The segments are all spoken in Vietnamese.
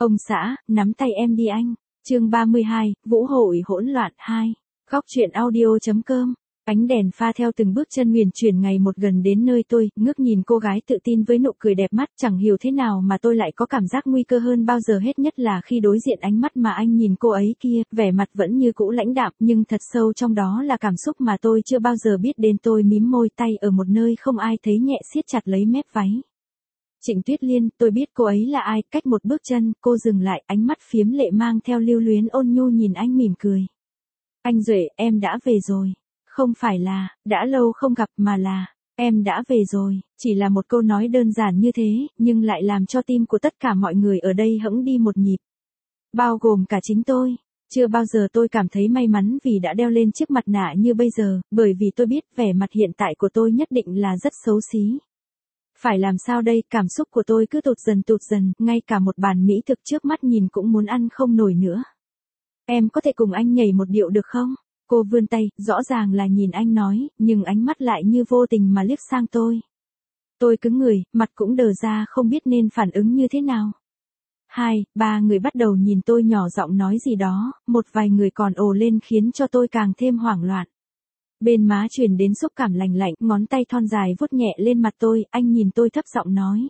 Ông xã, nắm tay em đi anh. Chương 32, Vũ hội hỗn loạn 2. Góc truyện audio.com. Ánh đèn pha theo từng bước chân huyền chuyển ngày một gần đến nơi tôi, ngước nhìn cô gái tự tin với nụ cười đẹp mắt, chẳng hiểu thế nào mà tôi lại có cảm giác nguy cơ hơn bao giờ hết, nhất là khi đối diện ánh mắt mà anh nhìn cô ấy kia, vẻ mặt vẫn như cũ lãnh đạm, nhưng thật sâu trong đó là cảm xúc mà tôi chưa bao giờ biết đến. Tôi mím môi, tay ở một nơi không ai thấy nhẹ siết chặt lấy mép váy. Trịnh Tuyết Liên, tôi biết cô ấy là ai, cách một bước chân, cô dừng lại, ánh mắt phiếm lệ mang theo lưu luyến ôn nhu nhìn anh mỉm cười. Anh Duệ, em đã về rồi. Không phải là, đã lâu không gặp mà là, em đã về rồi, chỉ là một câu nói đơn giản như thế, nhưng lại làm cho tim của tất cả mọi người ở đây hững đi một nhịp. Bao gồm cả chính tôi. Chưa bao giờ tôi cảm thấy may mắn vì đã đeo lên chiếc mặt nạ như bây giờ, bởi vì tôi biết vẻ mặt hiện tại của tôi nhất định là rất xấu xí. Phải làm sao đây, cảm xúc của tôi cứ tụt dần, ngay cả một bàn mỹ thực trước mắt nhìn cũng muốn ăn không nổi nữa. Em có thể cùng anh nhảy một điệu được không? Cô vươn tay, rõ ràng là nhìn anh nói, nhưng ánh mắt lại như vô tình mà liếc sang tôi. Tôi cứng người, mặt cũng đờ ra không biết nên phản ứng như thế nào. 2, 3 người bắt đầu nhìn tôi nhỏ giọng nói gì đó, một vài người còn ồ lên khiến cho tôi càng thêm hoảng loạn. Bên má truyền đến xúc cảm lành lạnh, ngón tay thon dài vuốt nhẹ lên mặt tôi, anh nhìn tôi thấp giọng nói.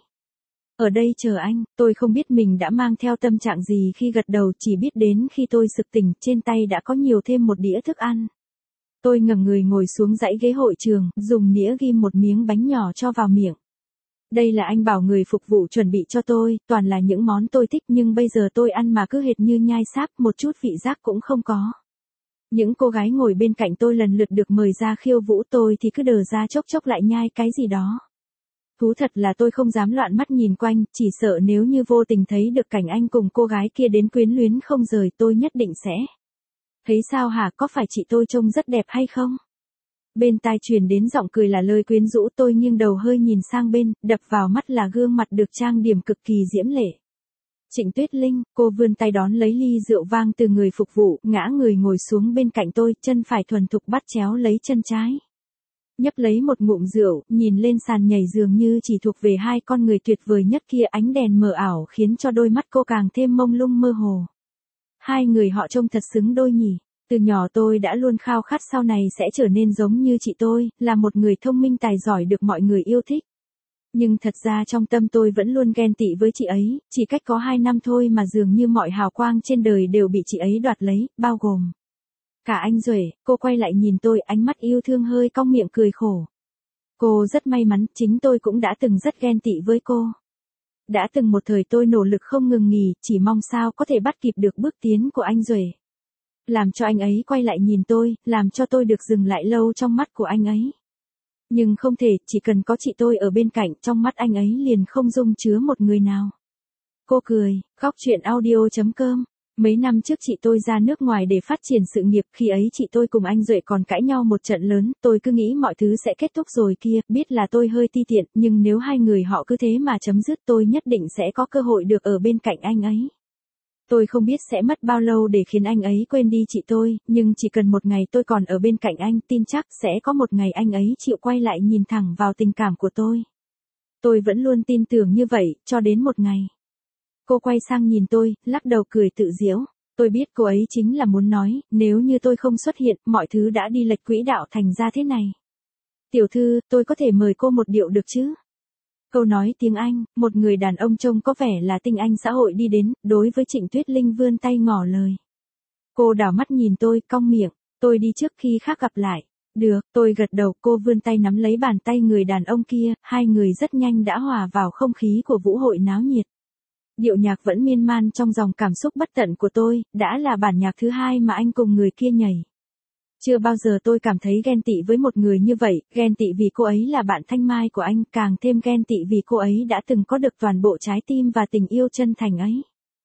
Ở đây chờ anh, tôi không biết mình đã mang theo tâm trạng gì khi gật đầu, chỉ biết đến khi tôi sực tỉnh, trên tay đã có nhiều thêm một đĩa thức ăn. Tôi ngẩng người ngồi xuống dãy ghế hội trường, dùng nĩa ghim một miếng bánh nhỏ cho vào miệng. Đây là anh bảo người phục vụ chuẩn bị cho tôi, toàn là những món tôi thích nhưng bây giờ tôi ăn mà cứ hệt như nhai sáp, một chút vị giác cũng không có. Những cô gái ngồi bên cạnh tôi lần lượt được mời ra khiêu vũ, tôi thì cứ đờ ra chốc chốc lại nhai cái gì đó. Thú thật là tôi không dám loạn mắt nhìn quanh, chỉ sợ nếu như vô tình thấy được cảnh anh cùng cô gái kia đến quyến luyến không rời, tôi nhất định sẽ. Thấy sao hả, có phải chị tôi trông rất đẹp hay không? Bên tai truyền đến giọng cười là lời quyến rũ, tôi nghiêng đầu hơi nhìn sang bên, đập vào mắt là gương mặt được trang điểm cực kỳ diễm lệ. Trịnh Tuyết Linh, cô vươn tay đón lấy ly rượu vang từ người phục vụ, ngã người ngồi xuống bên cạnh tôi, chân phải thuần thục bắt chéo lấy chân trái. Nhấp lấy một ngụm rượu, nhìn lên sàn nhảy dường như chỉ thuộc về hai con người tuyệt vời nhất kia, ánh đèn mờ ảo khiến cho đôi mắt cô càng thêm mông lung mơ hồ. Hai người họ trông thật xứng đôi nhỉ. Từ nhỏ tôi đã luôn khao khát sau này sẽ trở nên giống như chị tôi, là một người thông minh tài giỏi được mọi người yêu thích. Nhưng thật ra trong tâm tôi vẫn luôn ghen tị với chị ấy, chỉ cách có 2 năm thôi mà dường như mọi hào quang trên đời đều bị chị ấy đoạt lấy, bao gồm cả anh Duệ. Cô quay lại nhìn tôi, ánh mắt yêu thương hơi cong miệng cười khổ. Cô rất may mắn, chính tôi cũng đã từng rất ghen tị với cô. Đã từng một thời tôi nỗ lực không ngừng nghỉ, chỉ mong sao có thể bắt kịp được bước tiến của anh Duệ. Làm cho anh ấy quay lại nhìn tôi, làm cho tôi được dừng lại lâu trong mắt của anh ấy. Nhưng không thể, chỉ cần có chị tôi ở bên cạnh, trong mắt anh ấy liền không dung chứa một người nào. Cô cười, góc truyện audio.com. Mấy năm trước chị tôi ra nước ngoài để phát triển sự nghiệp, khi ấy chị tôi cùng anh Duệ còn cãi nhau một trận lớn, tôi cứ nghĩ mọi thứ sẽ kết thúc rồi kia, biết là tôi hơi ti tiện, nhưng nếu hai người họ cứ thế mà chấm dứt tôi nhất định sẽ có cơ hội được ở bên cạnh anh ấy. Tôi không biết sẽ mất bao lâu để khiến anh ấy quên đi chị tôi, nhưng chỉ cần một ngày tôi còn ở bên cạnh anh, tin chắc sẽ có một ngày anh ấy chịu quay lại nhìn thẳng vào tình cảm của tôi. Tôi vẫn luôn tin tưởng như vậy, cho đến một ngày. Cô quay sang nhìn tôi, lắc đầu cười tự giễu. Tôi biết cô ấy chính là muốn nói, nếu như tôi không xuất hiện, mọi thứ đã đi lệch quỹ đạo thành ra thế này. Tiểu thư, tôi có thể mời cô một điệu được chứ? Câu nói tiếng Anh, một người đàn ông trông có vẻ là tinh anh xã hội đi đến, đối với Trịnh Tuyết Linh vươn tay ngỏ lời. Cô đảo mắt nhìn tôi, cong miệng, tôi đi trước khi khác gặp lại. Được, tôi gật đầu, cô vươn tay nắm lấy bàn tay người đàn ông kia, hai người rất nhanh đã hòa vào không khí của vũ hội náo nhiệt. Điệu nhạc vẫn miên man trong dòng cảm xúc bất tận của tôi, đã là bản nhạc thứ 2 mà anh cùng người kia nhảy. Chưa bao giờ tôi cảm thấy ghen tị với một người như vậy, ghen tị vì cô ấy là bạn thanh mai của anh, càng thêm ghen tị vì cô ấy đã từng có được toàn bộ trái tim và tình yêu chân thành ấy.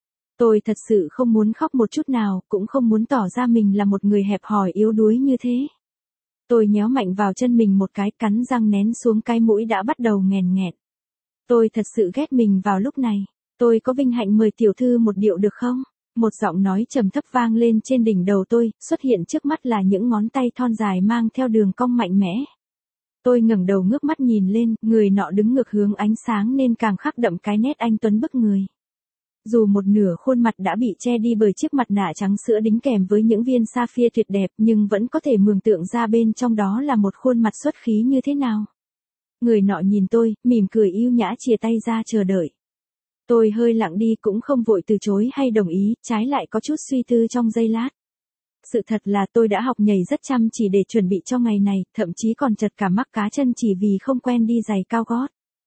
Tôi thật sự không muốn khóc một chút nào, cũng không muốn tỏ ra mình là một người hẹp hòi yếu đuối như thế. Tôi nhéo mạnh vào chân mình một cái, cắn răng nén xuống cái mũi đã bắt đầu nghẹn nghẹn. Tôi thật sự ghét mình vào lúc này. Tôi có vinh hạnh mời tiểu thư một điệu được không? Một giọng nói trầm thấp vang lên trên đỉnh đầu tôi, xuất hiện trước mắt là những ngón tay thon dài mang theo đường cong mạnh mẽ. Tôi ngẩng đầu ngước mắt nhìn lên, người nọ đứng ngược hướng ánh sáng nên càng khắc đậm cái nét anh tuấn bức người. Dù một nửa khuôn mặt đã bị che đi bởi chiếc mặt nạ trắng sữa đính kèm với những viên sapphire tuyệt đẹp nhưng vẫn có thể mường tượng ra bên trong đó là một khuôn mặt xuất khí như thế nào. Người nọ nhìn tôi, mỉm cười yêu nhã chìa tay ra chờ đợi. Tôi hơi lặng đi cũng không vội từ chối hay đồng ý, trái lại có chút suy tư trong giây lát. Sự thật là tôi đã học nhảy rất chăm chỉ để chuẩn bị cho ngày này, thậm chí còn chật cả mắc cá chân chỉ vì không quen đi giày cao gót.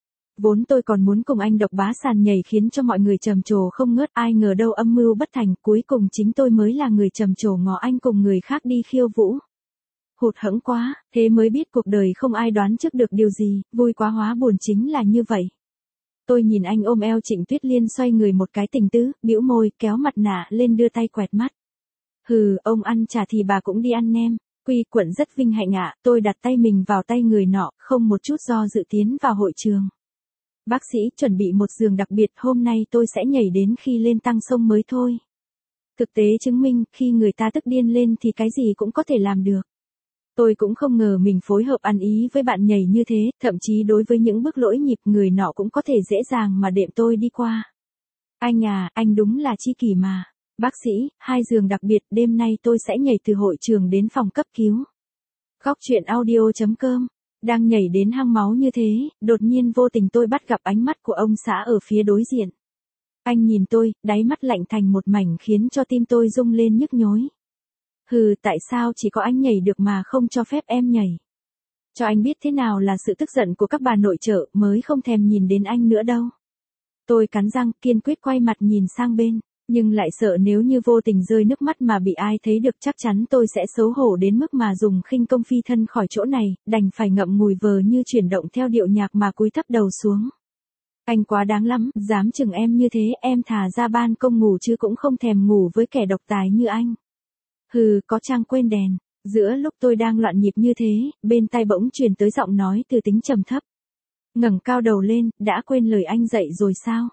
Vốn tôi còn muốn cùng anh độc bá sàn nhảy khiến cho mọi người trầm trồ không ngớt, ai ngờ đâu âm mưu bất thành, cuối cùng chính tôi mới là người trầm trồ ngó anh cùng người khác đi khiêu vũ. Hụt hẫng quá, thế mới biết cuộc đời không ai đoán trước được điều gì, vui quá hóa buồn chính là như vậy. Tôi nhìn anh ôm eo Trịnh Tuyết Liên xoay người một cái tình tứ, bĩu môi, kéo mặt nạ lên đưa tay quẹt mắt. Hừ, ông ăn chả thì bà cũng đi ăn nem. Quy Quận rất vinh hạnh ạ, tôi đặt tay mình vào tay người nọ, không một chút do dự tiến vào hội trường. Bác sĩ chuẩn bị một giường đặc biệt, hôm nay tôi sẽ nhảy đến khi lên tăng sông mới thôi. Thực tế chứng minh, khi người ta tức điên lên thì cái gì cũng có thể làm được. Tôi cũng không ngờ mình phối hợp ăn ý với bạn nhảy như thế, thậm chí đối với những bước lỗi nhịp người nọ cũng có thể dễ dàng mà đệm tôi đi qua. Anh à, anh đúng là tri kỷ mà. Bác sĩ, 2 giường đặc biệt, đêm nay tôi sẽ nhảy từ hội trường đến phòng cấp cứu. Góc truyện audio.com. Đang nhảy đến hang máu như thế, đột nhiên vô tình tôi bắt gặp ánh mắt của ông xã ở phía đối diện. Anh nhìn tôi, đáy mắt lạnh thành một mảnh khiến cho tim tôi rung lên nhức nhối. Hừ, tại sao chỉ có anh nhảy được mà không cho phép em nhảy? Cho anh biết thế nào là sự tức giận của các bà nội trợ, mới không thèm nhìn đến anh nữa đâu. Tôi cắn răng, kiên quyết quay mặt nhìn sang bên, nhưng lại sợ nếu như vô tình rơi nước mắt mà bị ai thấy được chắc chắn tôi sẽ xấu hổ đến mức mà dùng khinh công phi thân khỏi chỗ này, đành phải ngậm ngùi vờ như chuyển động theo điệu nhạc mà cúi thấp đầu xuống. Anh quá đáng lắm, dám chừng em như thế, em thà ra ban công ngủ chứ cũng không thèm ngủ với kẻ độc tài như anh. Hừ, có chăng quên đèn. Giữa lúc tôi đang loạn nhịp như thế, bên tai bỗng truyền tới giọng nói từ tính trầm thấp. Ngẩng cao đầu lên, đã quên lời anh dạy rồi sao?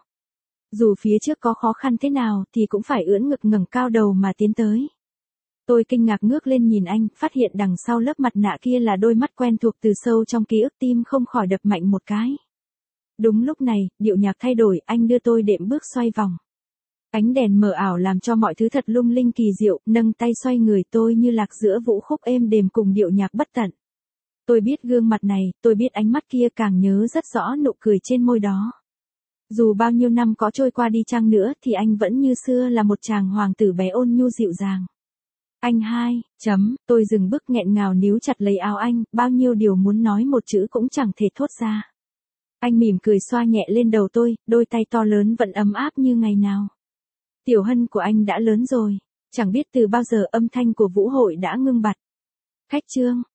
Dù phía trước có khó khăn thế nào thì cũng phải ưỡn ngực ngẩng cao đầu mà tiến tới. Tôi kinh ngạc ngước lên nhìn anh, phát hiện đằng sau lớp mặt nạ kia là đôi mắt quen thuộc từ sâu trong ký ức, tim không khỏi đập mạnh một cái. Đúng lúc này, điệu nhạc thay đổi, anh đưa tôi đệm bước xoay vòng. Ánh đèn mờ ảo làm cho mọi thứ thật lung linh kỳ diệu, nâng tay xoay người tôi như lạc giữa vũ khúc êm đềm cùng điệu nhạc bất tận. Tôi biết gương mặt này, tôi biết ánh mắt kia, càng nhớ rất rõ nụ cười trên môi đó. Dù bao nhiêu năm có trôi qua đi chăng nữa thì anh vẫn như xưa là một chàng hoàng tử bé ôn nhu dịu dàng. Anh hai, tôi dừng bước nghẹn ngào níu chặt lấy áo anh, bao nhiêu điều muốn nói một chữ cũng chẳng thể thốt ra. Anh mỉm cười xoa nhẹ lên đầu tôi, đôi tay to lớn vẫn ấm áp như ngày nào. Tiểu Hân của anh đã lớn rồi, chẳng biết từ bao giờ âm thanh của Vũ Hội đã ngưng bặt. Khách trương,